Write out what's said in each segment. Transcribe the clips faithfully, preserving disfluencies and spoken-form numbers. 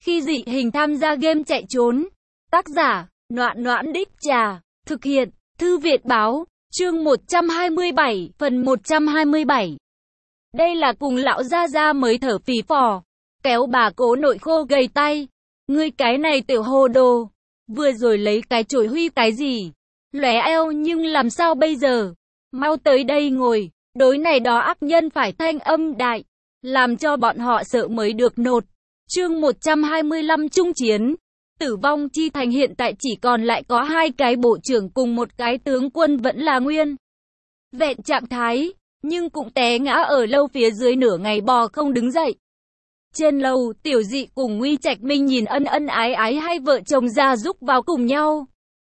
Khi dị hình tham gia game chạy trốn. Tác giả, Noãn Noãn Đích Trà. Thực hiện, Thư Viện Báo. Chương một trăm hai mươi bảy, phần một trăm hai mươi bảy. Đây là cùng lão gia gia mới thở phì phò. Kéo bà cố nội khô gầy tay. Ngươi cái này tiểu hồ đồ. Vừa rồi lấy cái chổi huy cái gì? Lóe eo nhưng làm sao bây giờ? Mau tới đây ngồi. Đối này đó ác nhân phải thanh âm đại. Làm cho bọn họ sợ mới được nột. Chương một trăm hai mươi lăm Trung chiến. Tử vong chi thành hiện tại chỉ còn lại có hai cái bộ trưởng cùng một cái tướng quân vẫn là nguyên vẹn trạng thái, nhưng cũng té ngã ở lâu phía dưới nửa ngày bò không đứng dậy. Trên lầu, Tiểu Dị cùng Nguy Trạch Minh nhìn ân ân ái ái hai vợ chồng gia giúp vào cùng nhau.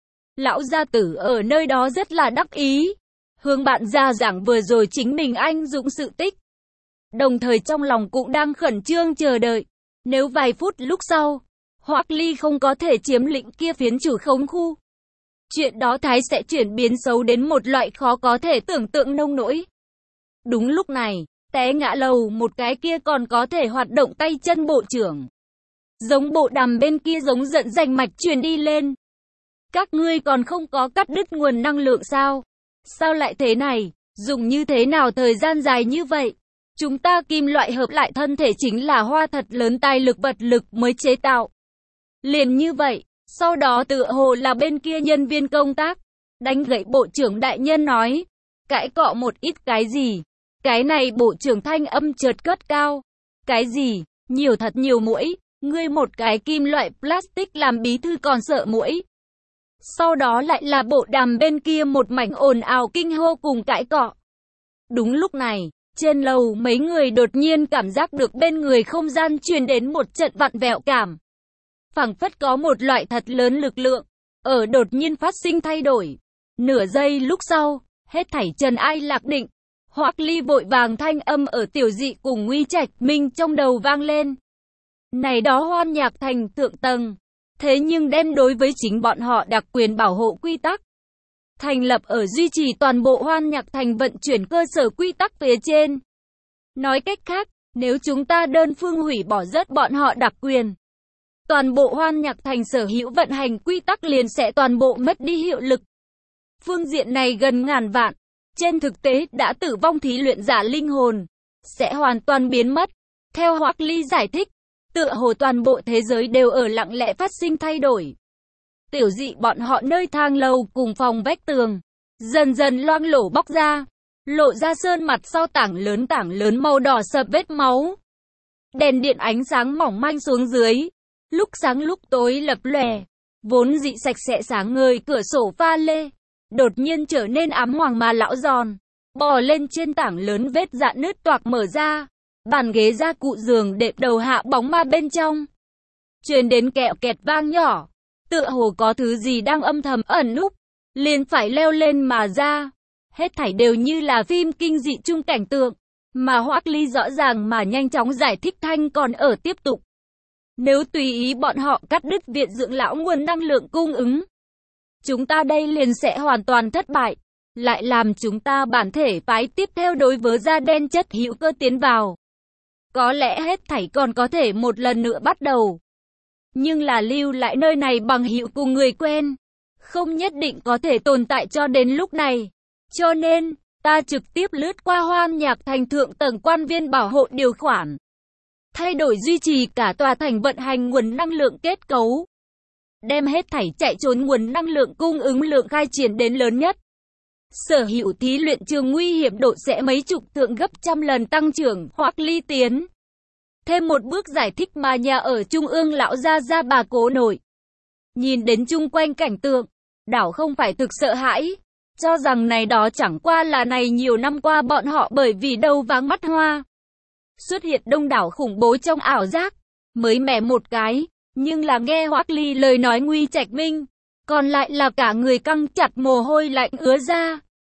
Lão gia tử ở nơi đó rất là đắc ý, hướng bạn gia giảng vừa rồi chính mình anh dũng sự tích. Đồng thời trong lòng cũng đang khẩn trương chờ đợi, nếu vài phút lúc sau, Hoắc Ly không có thể chiếm lĩnh kia phiến chủ khống khu. Chuyện đó thái sẽ chuyển biến xấu đến một loại khó có thể tưởng tượng nông nỗi. Đúng lúc này, té ngã lầu một cái kia còn có thể hoạt động tay chân bộ trưởng. Giống bộ đàm bên kia giống giận rành mạch truyền đi lên. Các ngươi còn không có cắt đứt nguồn năng lượng sao? Sao lại thế này? Dùng như thế nào thời gian dài như vậy? Chúng ta kim loại hợp lại thân thể chính là hoa thật lớn tài lực vật lực mới chế tạo. Liền như vậy, sau đó tựa hồ là bên kia nhân viên công tác, đánh gãy bộ trưởng đại nhân nói, cãi cọ một ít cái gì, cái này bộ trưởng thanh âm chợt cất cao, cái gì, nhiều thật nhiều muỗi, ngươi một cái kim loại plastic làm bí thư còn sợ muỗi. Sau đó lại là bộ đàm bên kia một mảnh ồn ào kinh hô cùng cãi cọ. Đúng lúc này, trên lầu mấy người đột nhiên cảm giác được bên người không gian truyền đến một trận vặn vẹo cảm. Phảng phất có một loại thật lớn lực lượng, ở đột nhiên phát sinh thay đổi. Nửa giây lúc sau, hết thảy trần ai lạc định. Hoắc Ly vội vàng thanh âm ở Tiểu Dị cùng Nguy Trạch Minh trong đầu vang lên. Này đó Hoan Nhạc Thành thượng tầng, thế nhưng đem đối với chính bọn họ đặc quyền bảo hộ quy tắc. Thành lập ở duy trì toàn bộ Hoan Nhạc Thành vận chuyển cơ sở quy tắc phía trên. Nói cách khác, nếu chúng ta đơn phương hủy bỏ rớt bọn họ đặc quyền, toàn bộ Hoan Nhạc Thành sở hữu vận hành quy tắc liền sẽ toàn bộ mất đi hiệu lực. Phương diện này gần ngàn vạn, trên thực tế đã tử vong thí luyện giả linh hồn, sẽ hoàn toàn biến mất. Theo Hoắc Ly giải thích, tựa hồ toàn bộ thế giới đều ở lặng lẽ phát sinh thay đổi. Tiểu Dị bọn họ nơi thang lầu cùng phòng vách tường, dần dần loang lổ bóc ra, lộ ra sơn mặt sau tảng lớn tảng lớn màu đỏ sậm vết máu. Đèn điện ánh sáng mỏng manh xuống dưới. Lúc sáng lúc tối lập lòe, vốn dị sạch sẽ sáng ngời cửa sổ pha lê, đột nhiên trở nên ám hoàng mà lão giòn, bò lên trên tảng lớn vết rạn nứt toạc mở ra, bàn ghế gia cụ giường đệm đầu hạ bóng ma bên trong. Truyền đến kẹo kẹt vang nhỏ, tựa hồ có thứ gì đang âm thầm ẩn núp, liền phải leo lên mà ra. Hết thảy đều như là phim kinh dị chung cảnh tượng, mà Hoắc Ly rõ ràng mà nhanh chóng giải thích thanh còn ở tiếp tục. Nếu tùy ý bọn họ cắt đứt viện dưỡng lão nguồn năng lượng cung ứng, chúng ta đây liền sẽ hoàn toàn thất bại, lại làm chúng ta bản thể phái tiếp theo đối với da đen chất hữu cơ tiến vào. Có lẽ hết thảy còn có thể một lần nữa bắt đầu, nhưng là lưu lại nơi này bằng hữu cùng người quen, không nhất định có thể tồn tại cho đến lúc này. Cho nên, ta trực tiếp lướt qua Hoan Nhạc Thành thượng tầng quan viên bảo hộ điều khoản, thay đổi duy trì cả tòa thành vận hành nguồn năng lượng kết cấu, đem hết thảy chạy trốn nguồn năng lượng cung ứng lượng khai triển đến lớn nhất. Sở hữu thí luyện trường nguy hiểm độ sẽ mấy chục thượng gấp trăm lần tăng trưởng. Hoắc Ly tiến thêm một bước giải thích mà nhà ở trung ương lão gia gia bà cố nội nhìn đến chung quanh cảnh tượng, đảo không phải thực sợ hãi, cho rằng này đó chẳng qua là này nhiều năm qua bọn họ bởi vì đầu váng mắt hoa, xuất hiện đông đảo khủng bố trong ảo giác, mới mẻ một cái, nhưng là nghe Hoắc Ly lời nói Nguy Trạch Minh, còn lại là cả người căng chặt mồ hôi lạnh ứa ra.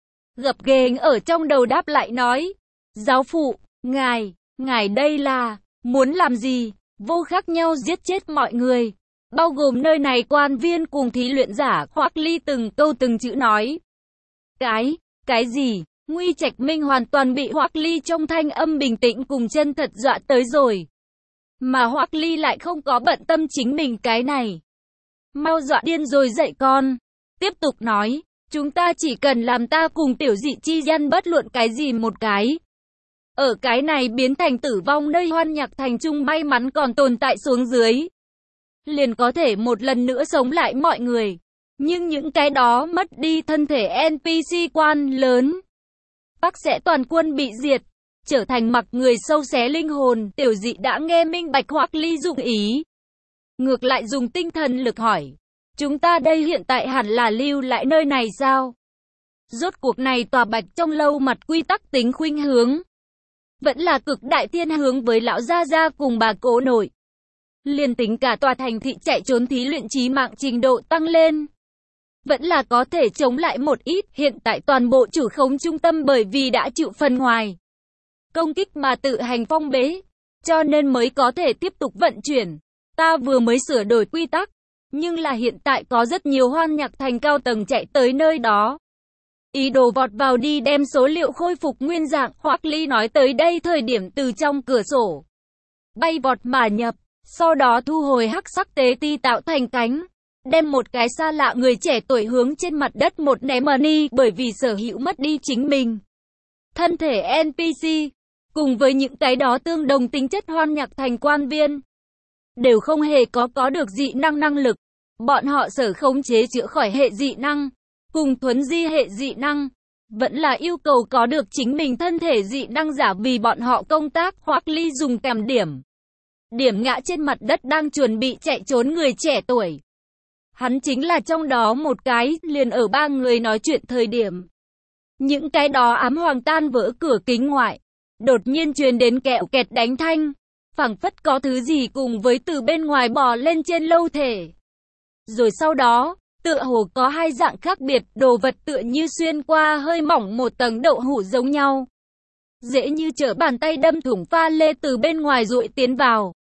Gập ghềnh ở trong đầu đáp lại nói, giáo phụ, ngài, ngài đây là, muốn làm gì, vô khác nhau giết chết mọi người, bao gồm nơi này quan viên cùng thí luyện giả. Hoắc Ly từng câu từng chữ nói. Cái, cái gì? Nguy Trạch Minh hoàn toàn bị Hoắc Ly trong thanh âm bình tĩnh cùng chân thật dọa tới rồi. Mà Hoắc Ly lại không có bận tâm chính mình cái này. Mau dọa điên rồi dậy con. Tiếp tục nói, chúng ta chỉ cần làm ta cùng tiểu dị chi gian bất luận cái gì một cái. Ở cái này biến thành tử vong nơi Hoan Nhạc Thành Trung may mắn còn tồn tại xuống dưới. Liền có thể một lần nữa sống lại mọi người. Nhưng những cái đó mất đi thân thể en pê xê quan lớn. Bắc sẽ toàn quân bị diệt. Trở thành mặc người sâu xé linh hồn. Tiểu dị đã nghe minh bạch Hoắc Ly dụng ý. Ngược lại dùng tinh thần lực hỏi. Chúng ta đây hiện tại hẳn là lưu lại nơi này sao? Rốt cuộc này tòa Bạch trong lâu mặt quy tắc tính khuynh hướng. Vẫn là cực đại thiên hướng với lão gia gia cùng bà cố nội. Liên tính cả tòa thành thị chạy trốn thí luyện chí mạng trình độ tăng lên. Vẫn là có thể chống lại một ít. Hiện tại toàn bộ chủ khống trung tâm bởi vì đã chịu phần ngoài công kích mà tự hành phong bế. Cho nên mới có thể tiếp tục vận chuyển. Ta vừa mới sửa đổi quy tắc. Nhưng là hiện tại có rất nhiều Hoan Nhạc Thành cao tầng chạy tới nơi đó. Ý đồ vọt vào đi đem số liệu khôi phục nguyên dạng. Hoắc Ly nói tới đây thời điểm từ trong cửa sổ bay vọt mà nhập. Sau đó thu hồi hắc sắc tế ti tạo thành cánh. Đem một cái xa lạ người trẻ tuổi hướng trên mặt đất một ném đi bởi vì sở hữu mất đi chính mình. Thân thể en pê xê, cùng với những cái đó tương đồng tính chất Hoan Nhạc Thành quan viên, đều không hề có có được dị năng năng lực. Bọn họ sở khống chế chữa khỏi hệ dị năng, cùng thuấn di hệ dị năng, vẫn là yêu cầu có được chính mình thân thể dị năng giả vì bọn họ công tác. Hoắc Ly dùng kèm điểm. Điểm ngã trên mặt đất đang chuẩn bị chạy trốn người trẻ tuổi. Hắn chính là trong đó một cái, liền ở ba người nói chuyện thời điểm. Những cái đó ám hoàng tan vỡ cửa kính ngoại. Đột nhiên truyền đến kẹo kẹt đánh thanh. Phảng phất có thứ gì cùng với từ bên ngoài bò lên trên lâu thể. Rồi sau đó, tựa hồ có hai dạng khác biệt, đồ vật tựa như xuyên qua hơi mỏng một tầng đậu hũ giống nhau. Dễ như trở bàn tay đâm thủng pha lê từ bên ngoài dụi tiến vào.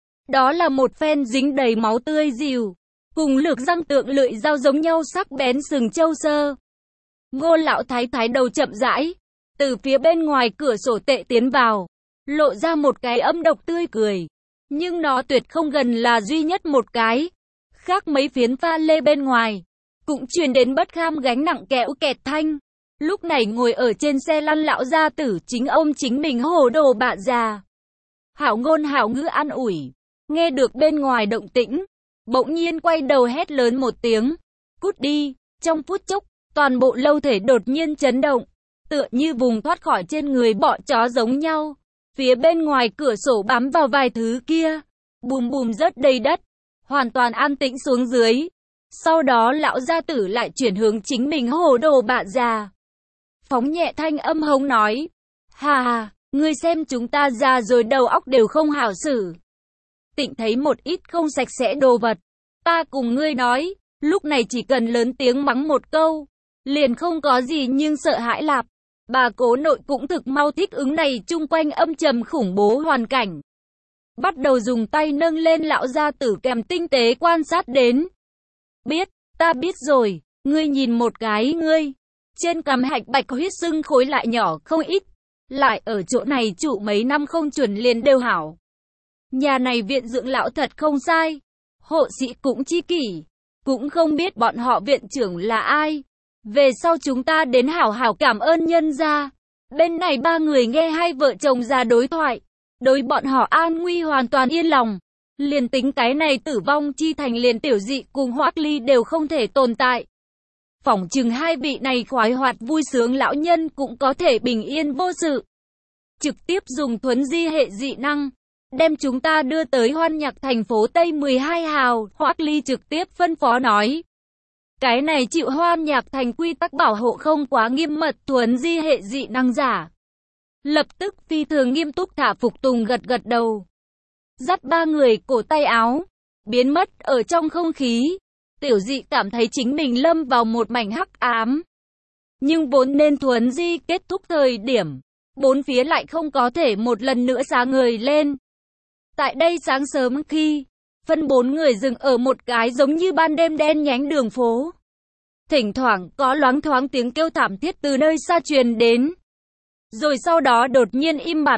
Đó là một phen dính đầy máu tươi dìu, cùng lược răng tượng lưỡi dao giống nhau sắc bén sừng châu sơ. Ngô lão thái thái đầu chậm rãi, từ phía bên ngoài cửa sổ tệ tiến vào, lộ ra một cái âm độc tươi cười. Nhưng nó tuyệt không gần là duy nhất một cái. Khác mấy phiến pha lê bên ngoài, cũng truyền đến bất kham gánh nặng kẹo kẹt thanh. Lúc này ngồi ở trên xe lăn lão gia tử chính ông chính mình hồ đồ bạ già. Hảo ngôn hảo ngữ an ủi, nghe được bên ngoài động tĩnh, bỗng nhiên quay đầu hét lớn một tiếng, cút đi. Trong phút chốc, toàn bộ lâu thể đột nhiên chấn động, tựa như vùng thoát khỏi trên người bọ chó giống nhau. Phía bên ngoài cửa sổ bám vào vài thứ kia, bùm bùm rớt đầy đất, hoàn toàn an tĩnh xuống dưới. Sau đó lão gia tử lại chuyển hướng chính mình hồ đồ bạ già. Phóng nhẹ thanh âm hống nói, hà hà, ngươi xem chúng ta già rồi đầu óc đều không hảo xử. Tịnh thấy một ít không sạch sẽ đồ vật. Ta cùng ngươi nói, lúc này chỉ cần lớn tiếng mắng một câu, liền không có gì nhưng sợ hãi lạp. Bà cố nội cũng thực mau thích ứng này chung quanh âm trầm khủng bố hoàn cảnh. Bắt đầu dùng tay nâng lên lão gia tử kèm tinh tế quan sát đến. Biết, ta biết rồi, ngươi nhìn một cái ngươi. Trên cằm hạch bạch huyết sưng khối lại nhỏ không ít. Lại ở chỗ này trụ mấy năm không chuẩn liền đều hảo. Nhà này viện dưỡng lão thật không sai. Hộ sĩ cũng chi kỷ. Cũng không biết bọn họ viện trưởng là ai. Về sau chúng ta đến hảo hảo cảm ơn nhân gia. Bên này ba người nghe hai vợ chồng già đối thoại. Đối bọn họ an nguy hoàn toàn yên lòng. Liền tính cái này tử vong chi thành liền tiểu dị cùng Hoắc Ly đều không thể tồn tại. Phỏng chừng hai vị này khoái hoạt vui sướng lão nhân cũng có thể bình yên vô sự. Trực tiếp dùng thuấn di hệ dị năng, đem chúng ta đưa tới Hoan Nhạc thành phố Tây mười hai hào. Hoắc Ly trực tiếp phân phó nói. Cái này chịu Hoan Nhạc thành quy tắc bảo hộ không quá nghiêm mật thuấn di hệ dị năng giả. Lập tức phi thường nghiêm túc thả phục tùng gật gật đầu. Dắt ba người cổ tay áo, biến mất ở trong không khí. Tiểu dị cảm thấy chính mình lâm vào một mảnh hắc ám. Nhưng vốn nên thuấn di kết thúc thời điểm, bốn phía lại không có thể một lần nữa sáng ngời lên. Tại đây sáng sớm khi, phân bốn người dừng ở một cái giống như ban đêm đen nhánh đường phố. Thỉnh thoảng có loáng thoáng tiếng kêu thảm thiết từ nơi xa truyền đến. Rồi sau đó đột nhiên im bặt,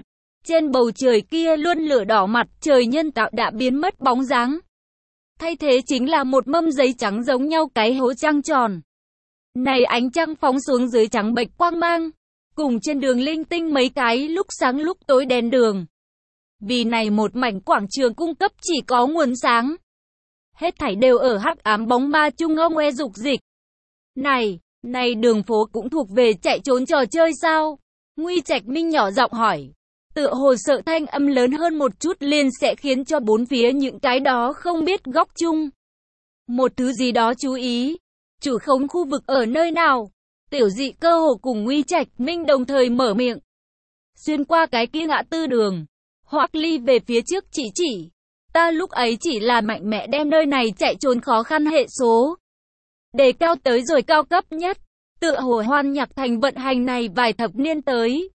Trên bầu trời kia luôn lửa đỏ, mặt trời nhân tạo đã biến mất bóng dáng. Thay thế chính là một mâm giấy trắng giống nhau cái hố trăng tròn. Này ánh trăng phóng xuống dưới trắng bệch quang mang, cùng trên đường linh tinh mấy cái lúc sáng lúc tối đèn đường. Vì này một mảnh quảng trường cung cấp chỉ có nguồn sáng. Hết thảy đều ở hắc ám bóng ma chung ngông ngoe dục dịch. Này, này đường phố cũng thuộc về chạy trốn trò chơi sao? Nguy Trạch Minh nhỏ giọng hỏi. Tựa hồ sợ thanh âm lớn hơn một chút liền sẽ khiến cho bốn phía những cái đó không biết góc chung. Một thứ gì đó chú ý. Chủ khống khu vực ở nơi nào? Tiểu Dị cơ hồ cùng Nguy Trạch Minh đồng thời mở miệng. Xuyên qua cái kia ngã tư đường. Hoắc Ly về phía trước chỉ chỉ. Ta lúc ấy chỉ là mạnh mẽ đem nơi này chạy trốn khó khăn hệ số. Đề cao tới rồi cao cấp nhất. Tựa hồ Hoan Nhạc Thành vận hành này vài thập niên tới.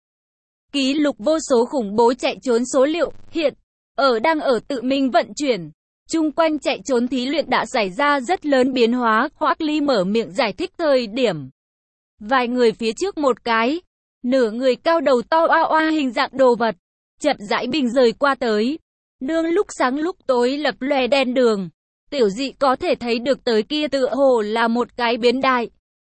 Ký lục vô số khủng bố chạy trốn số liệu, hiện, ở đang ở tự mình vận chuyển. Chung quanh chạy trốn thí luyện đã xảy ra rất lớn biến hóa, Hoắc Ly mở miệng giải thích thời điểm. Vài người phía trước một cái, nửa người cao đầu to oa oa hình dạng đồ vật, chậm rãi bình rời qua tới. Nương lúc sáng lúc tối lập lòe đèn đường, Tiểu Dị có thể thấy được tới kia tựa hồ là một cái biến đại.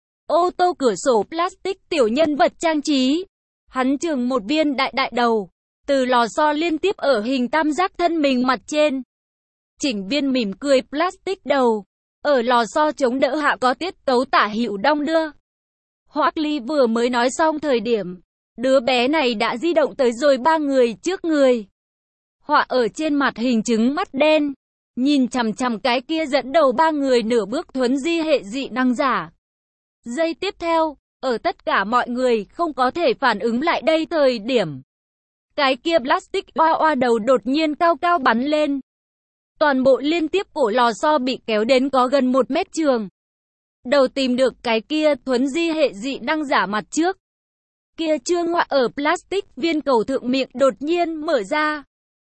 Ô tô cửa sổ plastic tiểu nhân vật trang trí. Hắn chừng một viên đại đại đầu, từ lò xo liên tiếp ở hình tam giác thân mình mặt trên. Chỉnh viên mỉm cười plastic đầu, ở lò xo chống đỡ hạ có tiết tấu tả hữu đong đưa. Hoắc Ly vừa mới nói xong thời điểm, đứa bé này đã di động tới rồi ba người trước người. Họa ở trên mặt hình trứng mắt đen, nhìn chằm chằm cái kia dẫn đầu ba người nửa bước thuấn di hệ dị năng giả. Giây tiếp theo, ở tất cả mọi người không có thể phản ứng lại đây thời điểm. Cái kia plastic oa oa đầu đột nhiên cao cao bắn lên. Toàn bộ liên tiếp cổ lò xo bị kéo đến có gần một mét trường. Đầu tìm được cái kia thuấn di hệ dị năng giả mặt trước. Kia trương họa ở plastic viên cầu thượng miệng đột nhiên mở ra.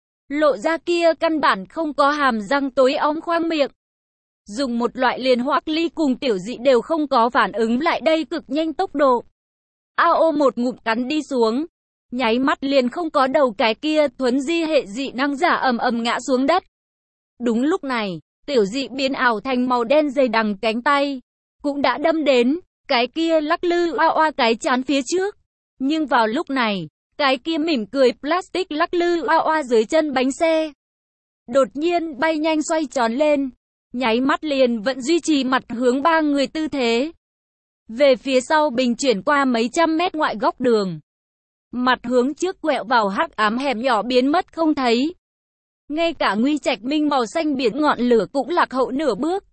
Lộ ra kia căn bản không có hàm răng tối ong khoang miệng. Dùng một loại liền Hoắc Ly cùng Tiểu Dị đều không có phản ứng lại đây cực nhanh tốc độ. A ô một ngụm cắn đi xuống. Nháy mắt liền không có đầu cái kia thuấn di hệ dị năng giả ầm ầm ngã xuống đất. Đúng lúc này, Tiểu Dị biến ảo thành màu đen dày đằng cánh tay. Cũng đã đâm đến, cái kia lắc lư oa oa cái chán phía trước. Nhưng vào lúc này, cái kia mỉm cười plastic lắc lư oa oa dưới chân bánh xe. Đột nhiên bay nhanh xoay tròn lên. Nháy mắt liền vẫn duy trì mặt hướng ba người tư thế. Về phía sau bình chuyển qua mấy trăm mét ngoại góc đường. Mặt hướng trước quẹo vào hắc ám hẻm nhỏ biến mất không thấy. Ngay cả Nguy Trạch Minh màu xanh biển ngọn lửa cũng lạc hậu nửa bước.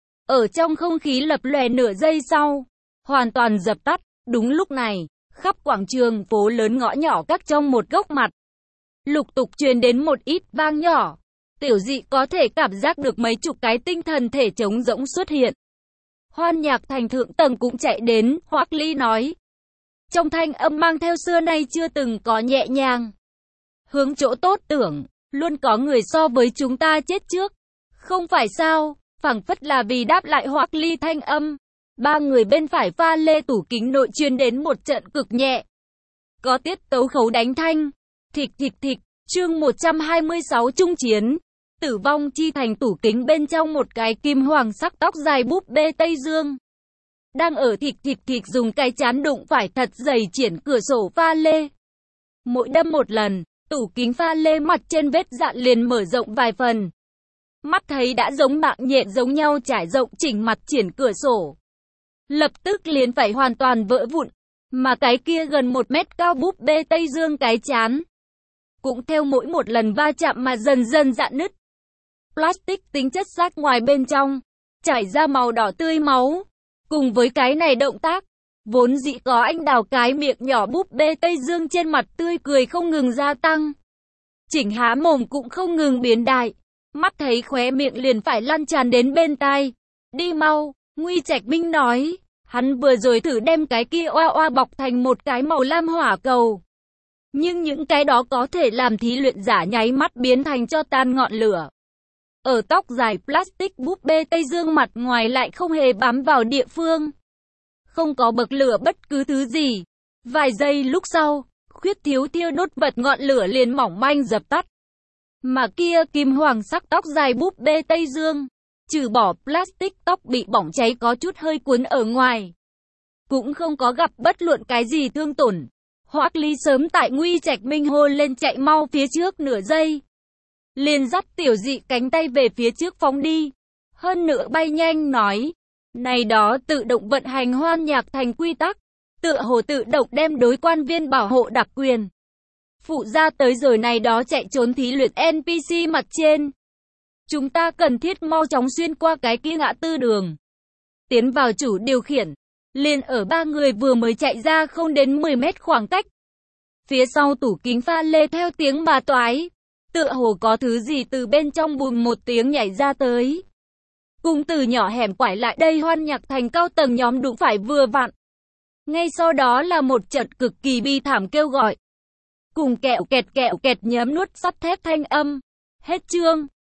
Ở trong không khí lập lòe nửa giây sau, hoàn toàn dập tắt. Đúng lúc này, khắp quảng trường phố lớn ngõ nhỏ các trong một góc mặt. Lục tục truyền đến một ít vang nhỏ. Tiểu Dị có thể cảm giác được mấy chục cái tinh thần thể trống rỗng xuất hiện. Hoan Nhạc Thành thượng tầng cũng chạy đến, Hoắc Ly nói. Trong thanh âm mang theo xưa nay chưa từng có nhẹ nhàng. Hướng chỗ tốt tưởng, luôn có người so với chúng ta chết trước. Không phải sao, phảng phất là vì đáp lại Hoắc Ly thanh âm. Ba người bên phải pha lê tủ kính nội truyền đến một trận cực nhẹ. Có tiết tấu khấu đánh thanh. Thịch thịch thịch, chương một trăm hai mươi sáu trung chiến. Tử vong chi thành tủ kính bên trong một cái kim hoàng sắc tóc dài búp bê Tây Dương. Đang ở thịt thịt thịt dùng cái chán đụng phải thật dày triển cửa sổ pha lê. Mỗi đâm một lần, tủ kính pha lê mặt trên vết dạn liền mở rộng vài phần. Mắt thấy đã giống mạng nhện giống nhau trải rộng chỉnh mặt triển cửa sổ. Lập tức liền phải hoàn toàn vỡ vụn. Mà cái kia gần một mét cao búp bê Tây Dương cái chán. Cũng theo mỗi một lần va chạm mà dần dần rạn nứt. Plastic tính chất xác ngoài bên trong, chảy ra màu đỏ tươi máu. Cùng với cái này động tác, vốn dĩ có anh đào cái miệng nhỏ búp bê Tây Dương trên mặt tươi cười không ngừng gia tăng. Chỉnh há mồm cũng không ngừng biến đại, mắt thấy khóe miệng liền phải lan tràn đến bên tai. Đi mau, Nguy Trạch Minh nói, hắn vừa rồi thử đem cái kia oa oa bọc thành một cái màu lam hỏa cầu. Nhưng những cái đó có thể làm thí luyện giả nháy mắt biến thành cho tan ngọn lửa. Ở tóc dài plastic búp bê Tây Dương mặt ngoài lại không hề bám vào địa phương. Không có bậc lửa bất cứ thứ gì. Vài giây lúc sau, khuyết thiếu thiêu đốt vật ngọn lửa liền mỏng manh dập tắt. Mà kia kim hoàng sắc tóc dài búp bê Tây Dương, trừ bỏ plastic tóc bị bỏng cháy có chút hơi cuốn ở ngoài, cũng không có gặp bất luận cái gì thương tổn. Hoắc Ly sớm tại Nguy Trạch Minh hôn lên chạy mau phía trước nửa giây, liền dắt Tiểu Dị cánh tay về phía trước phóng đi. Hơn nữa bay nhanh nói, này đó tự động vận hành Hoan Nhạc Thành quy tắc, tựa hồ tự động đem đối quan viên bảo hộ đặc quyền phụ ra tới rồi, này đó chạy trốn thí luyện en pê xê mặt trên. Chúng ta cần thiết mau chóng xuyên qua cái kia ngã tư đường, tiến vào chủ điều khiển. Liền ở ba người vừa mới chạy ra không đến mười mét khoảng cách, phía sau tủ kính pha lê theo tiếng bà toái, tựa hồ có thứ gì từ bên trong bùm một tiếng nhảy ra tới. Cùng từ nhỏ hẻm quải lại đây Hoan Nhạc Thành cao tầng nhóm đụng phải vừa vặn. Ngay sau đó là một trận cực kỳ bi thảm kêu gọi, cùng kẹo kẹt kẹo kẹt nhấm nuốt sắt thép thanh âm. Hết chương.